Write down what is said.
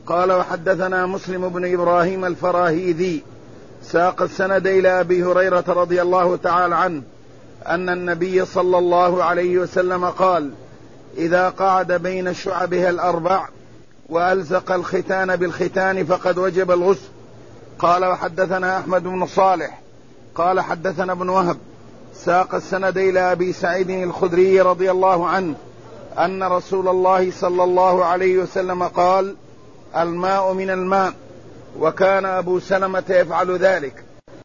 قال وحدثنا مسلم بن إبراهيم الفراهيدي ساق السند إلى أبي هريرة رضي الله تعالى عنه أن النبي صلى الله عليه وسلم قال: إذا قعد بين شعبها الأربع وألزق الختان بالختان فقد وجب الغسل. قال وحدثنا أحمد بن صالح قال حدثنا ابن وهب ساق السند إلى أبي سعيد الخدري رضي الله عنه أن رسول الله صلى الله عليه وسلم قال: الماء من الماء، وكان أبو سلمة يفعل ذلك.